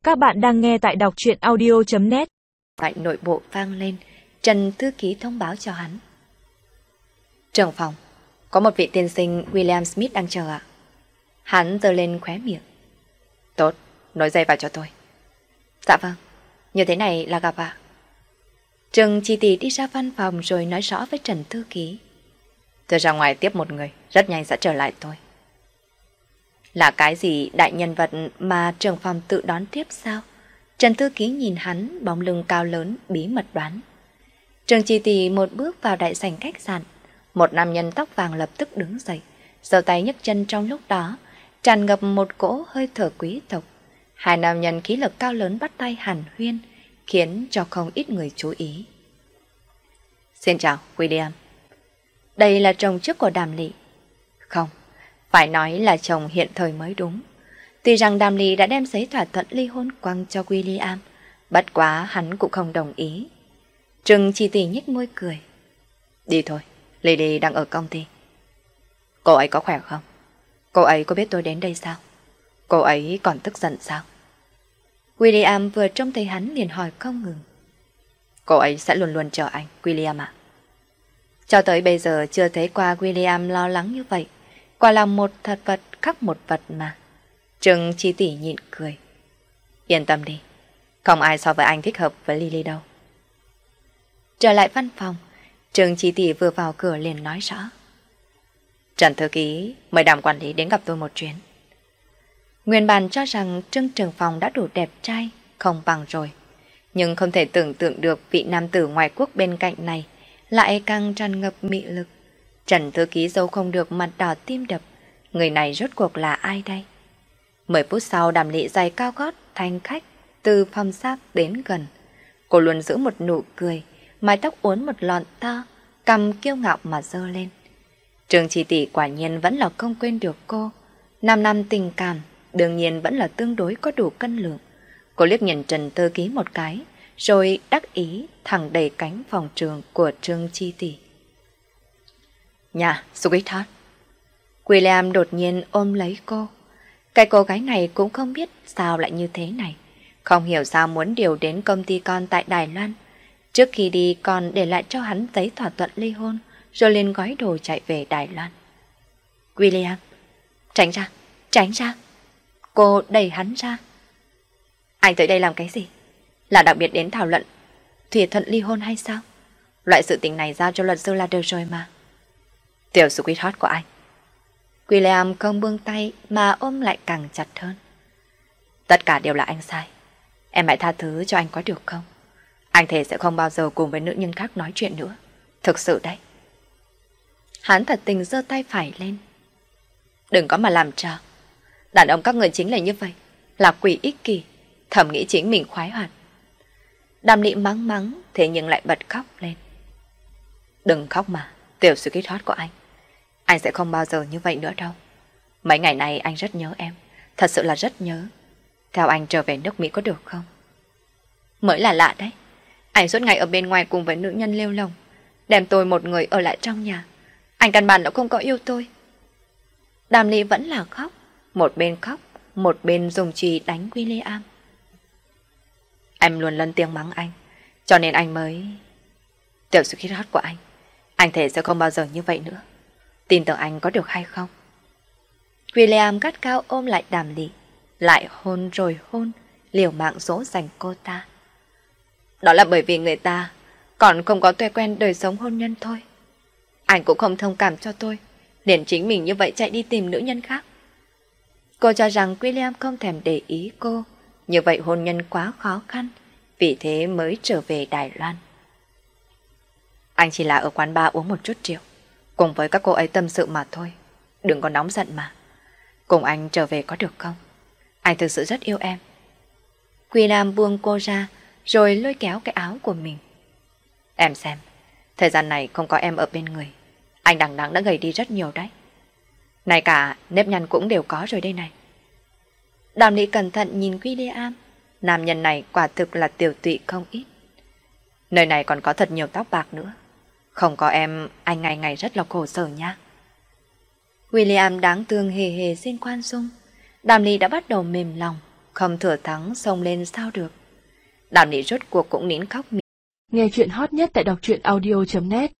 Các bạn đang nghe tại đọc truyện audio.net. Tại nội bộ vang lên, Trần thư ký thông báo cho hắn. Trưởng phòng, có một vị tiên sinh William Smith đang chờ ạ. Hắn giơ lên khóe miệng. Tốt, nối dây vào cho tôi. Dạ vâng, như thế này là gặp ạ. Trừng Chi Tỷ đi ra văn phòng rồi nói rõ với Trần thư ký. Tôi ra ngoài tiếp một người, rất nhanh sẽ trở lại thôi. Là cái gì đại nhân vật mà trưởng phòng tự đón tiếp sao? Trần thư ký nhìn hắn, bóng lưng cao lớn, bí mật đoán. Trừng Chi Tỷ một bước vào đại sảnh khách sạn. Một nam nhân tóc vàng lập tức đứng dậy, giơ tay nhấc chân trong lúc đó, tràn ngập một cỗ hơi thở quý tộc. Hai nam nhân khí lực cao lớn bắt tay hàn huyên, khiến cho không ít người chú ý. Xin chào, William. Đây là chồng trước của Đàm Lị. Không, phải nói là chồng hiện thời mới đúng. Tuy rằng Đàm Lị đã đem giấy thỏa thuận ly hôn quăng cho William, bất quá hắn cũng không đồng ý. Trừng Chi Tỷ nhếch môi cười. Đi thôi, Lily đang ở công ty. Cô ấy có khỏe không? Cô ấy có biết tôi đến đây sao? Cô ấy còn tức giận sao? William vừa trông thấy hắn liền hỏi không ngừng. Cô ấy sẽ luôn luôn chờ anh, William ạ. Cho tới bây giờ chưa thấy qua William lo lắng như vậy. Quả là một thật vật khắc một vật mà. Trừng Chi Tỷ nhịn cười. Yên tâm đi, không ai so với anh thích hợp với Lily đâu. Trở lại văn phòng, Trừng Chi Tỷ vừa vào cửa liền nói rõ. Trần thư ký mời Đàm quản lý đến gặp tôi một chuyến. Nguyên bản cho rằng Trương trưởng phòng đã đủ đẹp trai, không bằng rồi. Nhưng không thể tưởng tượng được vị nam tử ngoại quốc bên cạnh này lại càng tràn ngập mị lực. Trần thư ký dâu không được mặt đỏ tim đập. Người này rốt cuộc là ai đây? 10 phút sau Đàm Lị giày cao gót thanh khách từ phòng sát đến gần. Cô luôn giữ một nụ cười, mái tóc uốn một lọn to, cằm kiêu ngạo mà giơ lên. Trương Chi Tỷ quả nhiên vẫn là không quên được cô. 5 năm tình cảm, đương nhiên vẫn là tương đối có đủ cân lượng. Cô liếc nhìn Trần thư ký một cái, rồi đắc ý thẳng đẩy cánh phòng trường của Trương Chi Tỷ. Nhà, sweetheart. William đột nhiên ôm lấy cô. Cái cô gái này cũng không biết sao lại như thế này. Không hiểu sao muốn điều đến công ty con tại Đài Loan. Trước khi đi còn để lại cho hắn giấy thỏa thuận ly hôn, rồi liền gói đồ chạy về Đài Loan. William, tránh ra, tránh ra. Cô đẩy hắn ra. Anh tới đây làm cái gì? Là đặc biệt đến thảo luận thỏa thuận ly hôn hay sao? Loại sự tình này giao cho luật sư là được rồi mà. Tiểu sweetheart của anh. William không buông tay mà ôm lại càng chặt hơn. Tất cả đều là anh sai. Em hãy tha thứ cho anh có được không? Anh thề sẽ không bao giờ cùng với nữ nhân khác nói chuyện nữa. Thực sự đấy. Hắn thật tình giơ tay phải lên. Đừng có mà làm trò. Đàn ông các người chính là như vậy. Là quỷ ích kỷ, thầm nghĩ chính mình khoái hoạt. Đàm Lị mắng mắng, thế nhưng lại bật khóc lên. Đừng khóc mà, tiểu sweetheart của anh. Anh sẽ không bao giờ như vậy nữa đâu. Mấy ngày này anh rất nhớ em. Thật sự là rất nhớ. Theo anh trở về nước Mỹ có được không? Mới là lạ đấy. Anh suốt ngày ở bên ngoài cùng với nữ nhân lêu lồng, đem tôi một người ở lại trong nhà. Anh căn bản đã không có yêu tôi. Đàm Lị vẫn là khóc. Khóc, một bên dùng chùy đánh William. Em luôn lên tiếng mắng anh, cho nên anh mới... Tiểu sweetheart của anh thề sẽ không bao giờ như vậy nữa. Tin tưởng anh có được hay không? William gắt cao ôm lại Đàm Lị, lại hôn rồi hôn, liều mạng dỗ dành cô ta. Đó là bởi vì người ta còn không có tuệ quen đời sống hôn nhân thôi. Anh cũng không thông cảm cho tôi, liền chính mình như vậy chạy đi tìm nữ nhân khác. Cô cho rằng William không thèm để ý cô, như vậy hôn nhân quá khó khăn, vì thế mới trở về Đài Loan. Anh chỉ là ở quán bar uống một chút rượu, cùng với các cô ấy tâm sự mà thôi. Đừng có nóng giận mà. Cùng anh trở về có được không? Anh thực sự rất yêu em. William buông cô ra, rồi lôi kéo cái áo của mình. Em xem, thời gian này không có em ở bên người, anh đằng đẵng đã gầy đi rất nhiều đấy. Này cả nếp nhăn cũng đều có rồi đây này. Đàm Lị cẩn thận nhìn William. Nam nhân này quả thực là tiểu tụy không ít. Nơi này còn có thật nhiều tóc bạc nữa. Không có em, anh ngày ngày rất là khổ sở nha. William đáng thương hề hề xin khoan dung. Đàm Lị đã bắt đầu mềm lòng, không thừa thắng xông lên sao được. Đào Nị rốt cuộc cũng nín khóc. Nghe chuyện hot nhất tại đọc truyện audio.net